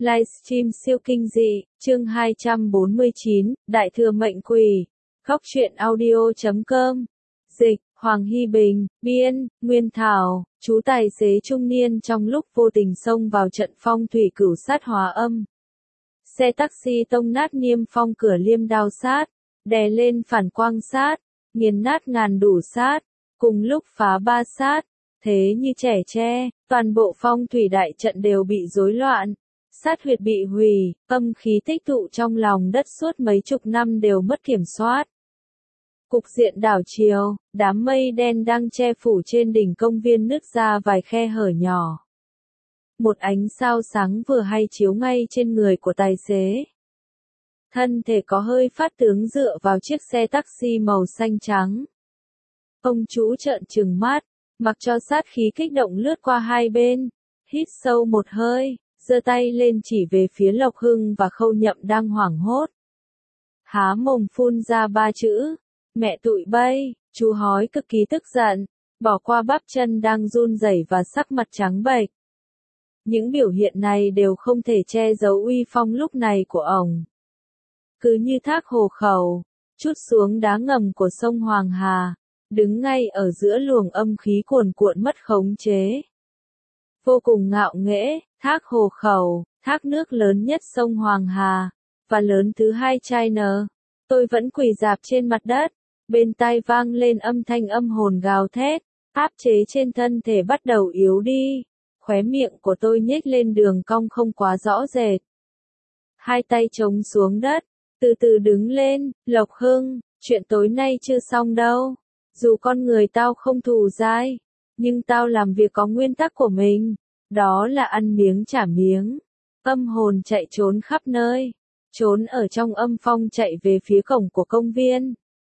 Livestream siêu kinh dị, chương 249, Đại thừa mệnh quỷ. Góc truyện audio.com. Dịch, Hoàng Hy Bình, biên, Nguyên Thảo, chú tài xế trung niên trong lúc vô tình xông vào trận phong thủy cửu sát hóa âm. Xe taxi tông nát niêm phong cửa liêm đao sát, đè lên phản quang sát, nghiền nát ngàn đủ sát, cùng lúc phá ba sát, thế như trẻ tre, toàn bộ phong thủy đại trận đều bị rối loạn. Sát huyệt bị hủy, âm khí tích tụ trong lòng đất suốt mấy chục năm đều mất kiểm soát. Cục diện đảo chiều, đám mây đen đang che phủ trên đỉnh công viên nứt ra vài khe hở nhỏ. Một ánh sao sáng vừa hay chiếu ngay trên người của tài xế. Thân thể có hơi phát tướng dựa vào chiếc xe taxi màu xanh trắng. Ông chú trợn trừng mắt, mặc cho sát khí kích động lướt qua hai bên, hít sâu một hơi, giơ tay lên chỉ về phía Lộc Hưng và Khâu Nhậm đang hoảng hốt. Há mồm phun ra ba chữ, mẹ tụi bay, chú hói cực kỳ tức giận, bỏ qua bắp chân đang run rẩy và sắc mặt trắng bệch. Những biểu hiện này đều không thể che giấu uy phong lúc này của ổng. Cứ như thác hồ khẩu, trút xuống đá ngầm của sông Hoàng Hà, đứng ngay ở giữa luồng âm khí cuồn cuộn mất khống chế. Vô cùng ngạo nghễ, thác hồ khẩu, thác nước lớn nhất sông Hoàng Hà, và lớn thứ hai China. Tôi vẫn quỳ rạp trên mặt đất, bên tai vang lên âm thanh âm hồn gào thét, áp chế trên thân thể bắt đầu yếu đi, khóe miệng của tôi nhếch lên đường cong không quá rõ rệt. Hai tay chống xuống đất, từ từ đứng lên, Lộc Hưng, chuyện tối nay chưa xong đâu. Dù con người tao không thù dai, nhưng tao làm việc có nguyên tắc của mình, đó là ăn miếng trả miếng. Âm hồn chạy trốn khắp nơi, trốn ở trong âm phong chạy về phía cổng của công viên.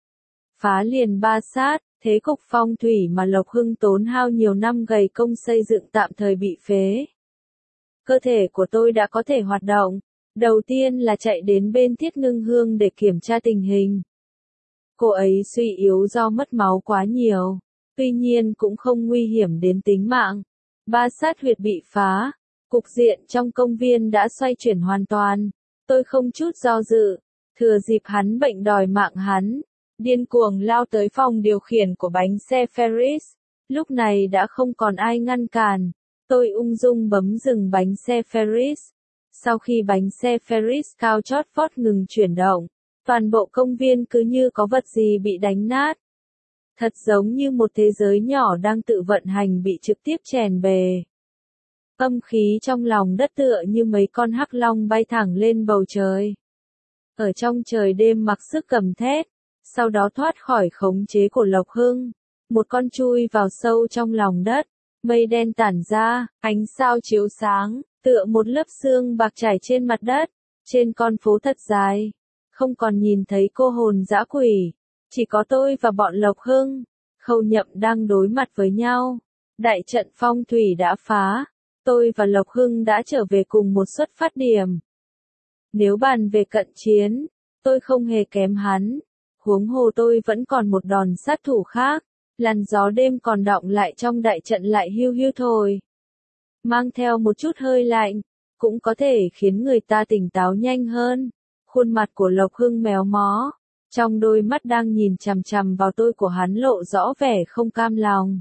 Phá liền ba sát, thế cục phong thủy mà Lộc Hưng tốn hao nhiều năm gầy công xây dựng tạm thời bị phế. Cơ thể của tôi đã có thể hoạt động, đầu tiên là chạy đến bên Tiết Ngưng Hương để kiểm tra tình hình. Cô ấy suy yếu do mất máu quá nhiều, tuy nhiên cũng không nguy hiểm đến tính mạng. Ba sát huyệt bị phá, cục diện trong công viên đã xoay chuyển hoàn toàn. Tôi không chút do dự, thừa dịp hắn bệnh đòi mạng hắn, điên cuồng lao tới phòng điều khiển của bánh xe Ferris. Lúc này đã không còn ai ngăn cản, tôi ung dung bấm dừng bánh xe Ferris. Sau khi bánh xe Ferris cao chót vót ngừng chuyển động, toàn bộ công viên cứ như có vật gì bị đánh nát. Thật giống như một thế giới nhỏ đang tự vận hành bị trực tiếp chèn bề. Âm khí trong lòng đất tựa như mấy con hắc long bay thẳng lên bầu trời. Ở trong trời đêm mặc sức gầm thét, sau đó thoát khỏi khống chế của Lộc Hưng. Một con chui vào sâu trong lòng đất, mây đen tản ra, ánh sao chiếu sáng, tựa một lớp sương bạc trải trên mặt đất. Trên con phố thật dài, không còn nhìn thấy cô hồn dã quỷ. Chỉ có tôi và bọn Lộc Hưng, Khâu Nhậm đang đối mặt với nhau. Đại trận phong thủy đã phá, tôi và Lộc Hưng đã trở về cùng một xuất phát điểm. Nếu bàn về cận chiến, tôi không hề kém hắn. Huống hồ tôi vẫn còn một đòn sát thủ khác, làn gió đêm còn đọng lại trong đại trận lại hiu hiu thổi. Mang theo một chút hơi lạnh, cũng có thể khiến người ta tỉnh táo nhanh hơn. Khuôn mặt của Lộc Hưng méo mó. Trong đôi mắt đang nhìn chằm chằm vào tôi của hắn lộ rõ vẻ không cam lòng.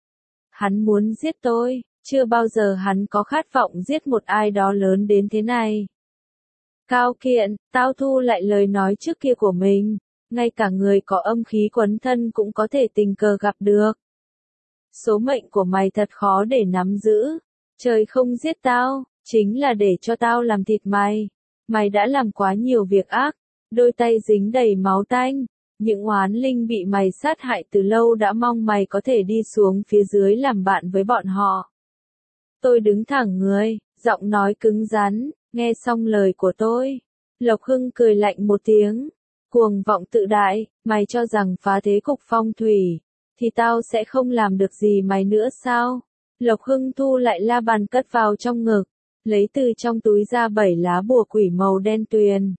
Hắn muốn giết tôi, chưa bao giờ hắn có khát vọng giết một ai đó lớn đến thế này. Cao Kiện, tao thu lại lời nói trước kia của mình, ngay cả người có âm khí quấn thân cũng có thể tình cờ gặp được. Số mệnh của mày thật khó để nắm giữ, trời không giết tao, chính là để cho tao làm thịt mày. Mày đã làm quá nhiều việc ác. Đôi tay dính đầy máu tanh, những oán linh bị mày sát hại từ lâu đã mong mày có thể đi xuống phía dưới làm bạn với bọn họ. Tôi đứng thẳng người, giọng nói cứng rắn, nghe xong lời của tôi. Lộc Hưng cười lạnh một tiếng, cuồng vọng tự đại, mày cho rằng phá thế cục phong thủy, thì tao sẽ không làm được gì mày nữa sao? Lộc Hưng thu lại la bàn cất vào trong ngực, lấy từ trong túi ra 7 lá bùa quỷ màu đen tuyền.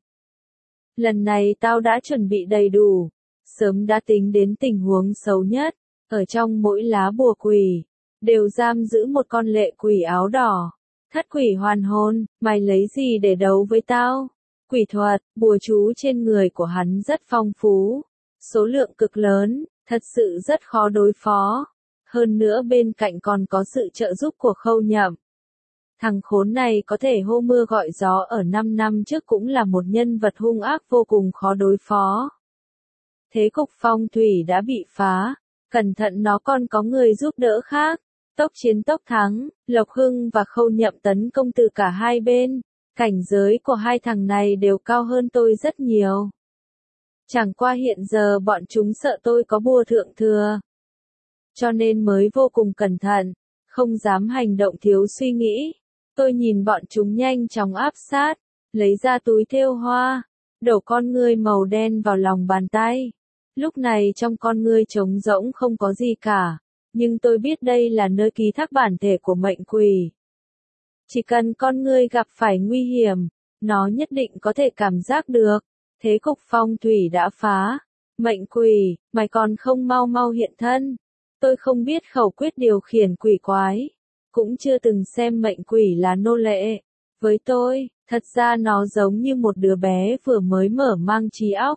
Lần này tao đã chuẩn bị đầy đủ, sớm đã tính đến tình huống xấu nhất, ở trong mỗi lá bùa quỷ, đều giam giữ một con lệ quỷ áo đỏ. Thất quỷ hoàn hồn, mày lấy gì để đấu với tao? Quỷ thuật, bùa chú trên người của hắn rất phong phú, số lượng cực lớn, thật sự rất khó đối phó. Hơn nữa bên cạnh còn có sự trợ giúp của Khâu Nhậm. Thằng khốn này có thể hô mưa gọi gió ở 5 năm trước cũng là một nhân vật hung ác vô cùng khó đối phó. Thế cục phong thủy đã bị phá, cẩn thận nó còn có người giúp đỡ khác. Tốc chiến tốc thắng, Lộc Hưng và Khâu Nhậm tấn công từ cả hai bên. Cảnh giới của hai thằng này đều cao hơn tôi rất nhiều. Chẳng qua hiện giờ bọn chúng sợ tôi có bùa thượng thừa. Cho nên mới vô cùng cẩn thận, không dám hành động thiếu suy nghĩ. Tôi nhìn bọn chúng nhanh chóng áp sát, lấy ra túi thêu hoa, đổ con ngươi màu đen vào lòng bàn tay. Lúc này trong con ngươi trống rỗng không có gì cả, nhưng tôi biết đây là nơi ký thác bản thể của mệnh quỷ. Chỉ cần con ngươi gặp phải nguy hiểm, nó nhất định có thể cảm giác được. Thế cục phong thủy đã phá. Mệnh quỷ, mày còn không mau mau hiện thân. Tôi không biết khẩu quyết điều khiển quỷ quái. Cũng chưa từng xem mệnh quỷ là nô lệ. Với tôi, thật ra nó giống như một đứa bé vừa mới mở mang trí óc.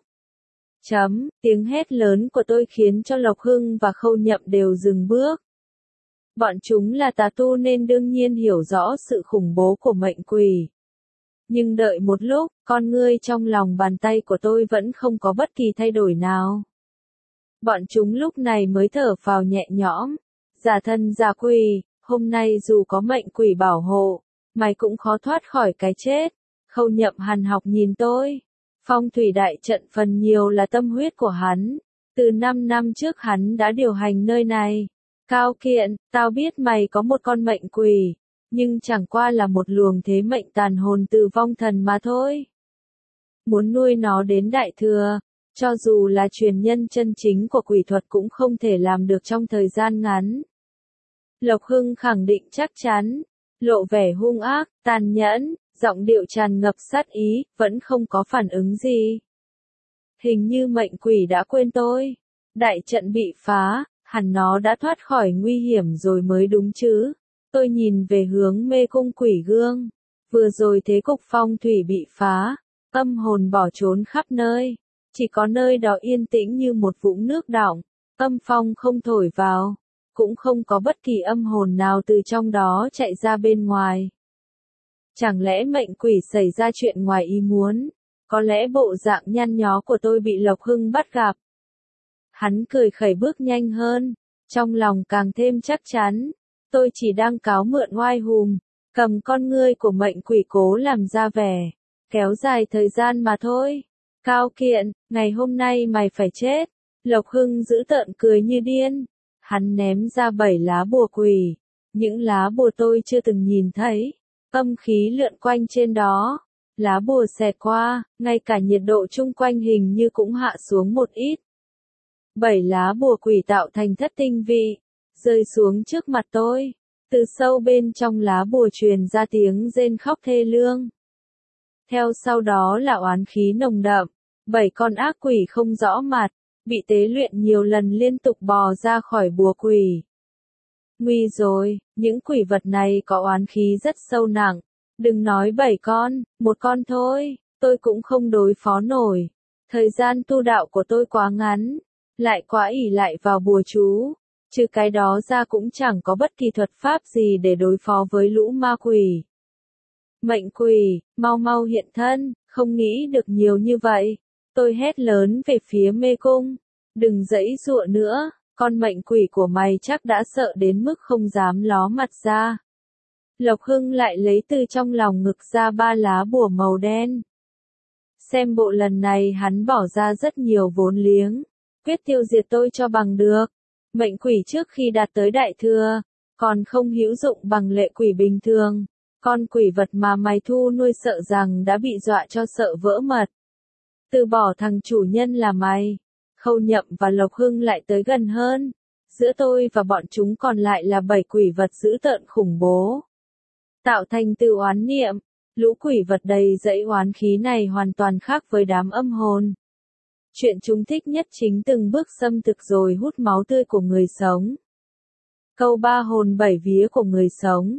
Tiếng hét lớn của tôi khiến cho Lộc Hưng và Khâu Nhậm đều dừng bước. Bọn chúng là tà tu nên đương nhiên hiểu rõ sự khủng bố của mệnh quỷ. Nhưng đợi một lúc, con ngươi trong lòng bàn tay của tôi vẫn không có bất kỳ thay đổi nào. Bọn chúng lúc này mới thở phào nhẹ nhõm. Giả thân giả quỷ, hôm nay dù có mệnh quỷ bảo hộ, mày cũng khó thoát khỏi cái chết. Khâu Nhậm hằn học nhìn tôi. Phong thủy đại trận phần nhiều là tâm huyết của hắn. Từ 5 năm trước hắn đã điều hành nơi này. Cao Kiện, tao biết mày có một con mệnh quỷ, nhưng chẳng qua là một luồng thế mệnh tàn hồn từ vong thần mà thôi. Muốn nuôi nó đến đại thừa, cho dù là truyền nhân chân chính của quỷ thuật cũng không thể làm được trong thời gian ngắn. Lộc Hưng khẳng định chắc chắn, lộ vẻ hung ác, tàn nhẫn, giọng điệu tràn ngập sát ý, vẫn không có phản ứng gì. Hình như mệnh quỷ đã quên tôi. Đại trận bị phá, hẳn nó đã thoát khỏi nguy hiểm rồi mới đúng chứ. Tôi nhìn về hướng mê cung quỷ gương. Vừa rồi thế cục phong thủy bị phá, âm hồn bỏ trốn khắp nơi. Chỉ có nơi đó yên tĩnh như một vũng nước đọng, âm phong không thổi vào, cũng không có bất kỳ âm hồn nào từ trong đó chạy ra bên ngoài. Chẳng lẽ mệnh quỷ xảy ra chuyện ngoài ý muốn? Có lẽ bộ dạng nhăn nhó của tôi bị Lộc Hưng bắt gặp. Hắn cười khẩy bước nhanh hơn, trong lòng càng thêm chắc chắn. Tôi chỉ đang cáo mượn oai hùm, cầm con ngươi của mệnh quỷ cố làm ra vẻ, kéo dài thời gian mà thôi. Cao Kiện, ngày hôm nay mày phải chết. Lộc Hưng giữ tợn cười như điên. Hắn ném ra 7 lá bùa quỷ. Những lá bùa tôi chưa từng nhìn thấy. Âm khí lượn quanh trên đó. Lá bùa xẹt qua, ngay cả nhiệt độ chung quanh hình như cũng hạ xuống một ít. 7 lá bùa quỷ tạo thành thất tinh vị, rơi xuống trước mặt tôi. Từ sâu bên trong lá bùa truyền ra tiếng rên khóc thê lương. Theo sau đó là oán khí nồng đậm. 7 con ác quỷ không rõ mặt, bị tế luyện nhiều lần liên tục bò ra khỏi bùa quỷ. Nguy rồi, những quỷ vật này có oán khí rất sâu nặng. Đừng nói 7 con, một con thôi, tôi cũng không đối phó nổi. Thời gian tu đạo của tôi quá ngắn, lại quá ỷ lại vào bùa chú. Trừ cái đó ra cũng chẳng có bất kỳ thuật pháp gì để đối phó với lũ ma quỷ. Mệnh quỷ, mau mau hiện thân, không nghĩ được nhiều như vậy. Tôi hét lớn về phía mê cung. Đừng giãy giụa nữa, con mệnh quỷ của mày chắc đã sợ đến mức không dám ló mặt ra. Lộc Hưng lại lấy từ trong lòng ngực ra 3 lá bùa màu đen. Xem bộ lần này hắn bỏ ra rất nhiều vốn liếng, quyết tiêu diệt tôi cho bằng được. Mệnh quỷ trước khi đạt tới đại thừa, còn không hữu dụng bằng lệ quỷ bình thường. Con quỷ vật mà mày thu nuôi sợ rằng đã bị dọa cho sợ vỡ mật. Từ bỏ thằng chủ nhân là mày. Khâu Nhậm và Lộc Hưng lại tới gần hơn. Giữa tôi và bọn chúng còn lại là 7 quỷ vật dữ tợn khủng bố. Tạo thành từ oán niệm, lũ quỷ vật đầy dẫy oán khí này hoàn toàn khác với đám âm hồn. Chuyện chúng thích nhất chính từng bước xâm thực rồi hút máu tươi của người sống. Câu 3 hồn 7 vía của người sống.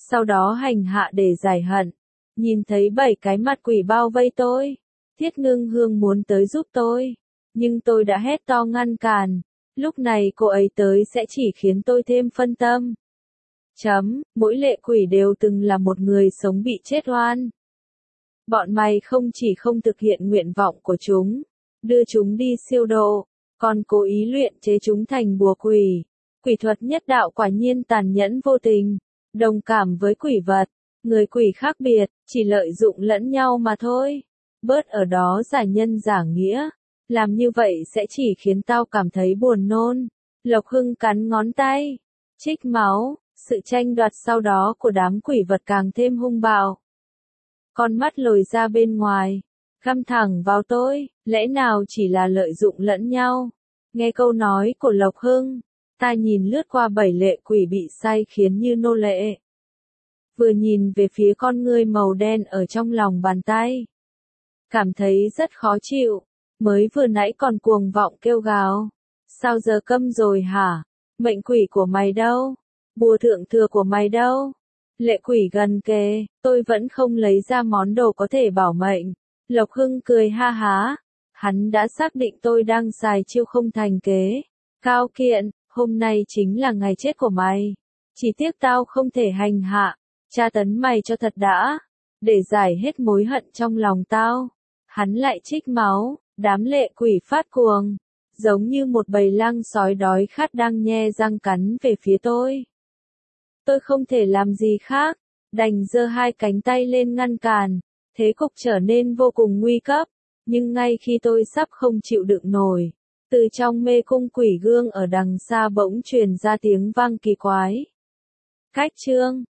sau đó hành hạ để giải hận. Nhìn thấy 7 cái mặt quỷ bao vây tôi, Thiết Ngưng Hương muốn tới giúp tôi, nhưng tôi đã hét to ngăn cản. Lúc này cô ấy tới sẽ chỉ khiến tôi thêm phân tâm. Mỗi lệ quỷ đều từng là một người sống bị chết oan. Bọn mày không chỉ không thực hiện nguyện vọng của chúng, đưa chúng đi siêu độ, còn cố ý luyện chế chúng thành bùa quỷ. Quỷ thuật nhất đạo quả nhiên tàn nhẫn vô tình, đồng cảm với quỷ vật, người quỷ khác biệt, chỉ lợi dụng lẫn nhau mà thôi. Bớt ở đó giả nhân giả nghĩa, làm như vậy sẽ chỉ khiến tao cảm thấy buồn nôn. Lộc Hưng cắn ngón tay, trích máu, sự tranh đoạt sau đó của đám quỷ vật càng thêm hung bạo. Con mắt lồi ra bên ngoài, găm thẳng vào tôi, lẽ nào chỉ là lợi dụng lẫn nhau. Nghe câu nói của Lộc Hưng, ta nhìn lướt qua 7 lệ quỷ bị sai khiến như nô lệ. Vừa nhìn về phía con ngươi màu đen ở trong lòng bàn tay, cảm thấy rất khó chịu, mới vừa nãy còn cuồng vọng kêu gào. Sao giờ câm rồi hả? Mệnh quỷ của mày đâu? Bùa thượng thừa của mày đâu? Lệ quỷ gần kề, tôi vẫn không lấy ra món đồ có thể bảo mệnh. Lộc Hưng cười ha há, hắn đã xác định tôi đang xài chiêu không thành kế. Cao Kiện, hôm nay chính là ngày chết của mày. Chỉ tiếc tao không thể hành hạ, tra tấn mày cho thật đã, để giải hết mối hận trong lòng tao. Hắn lại trích máu, đám lệ quỷ phát cuồng, giống như một bầy lang sói đói khát đang nhe răng cắn về phía tôi. Tôi không thể làm gì khác, đành giơ 2 cánh tay lên ngăn cản, thế cục trở nên vô cùng nguy cấp, nhưng ngay khi tôi sắp không chịu đựng nổi, từ trong mê cung quỷ gương ở đằng xa bỗng truyền ra tiếng vang kỳ quái. Cách chương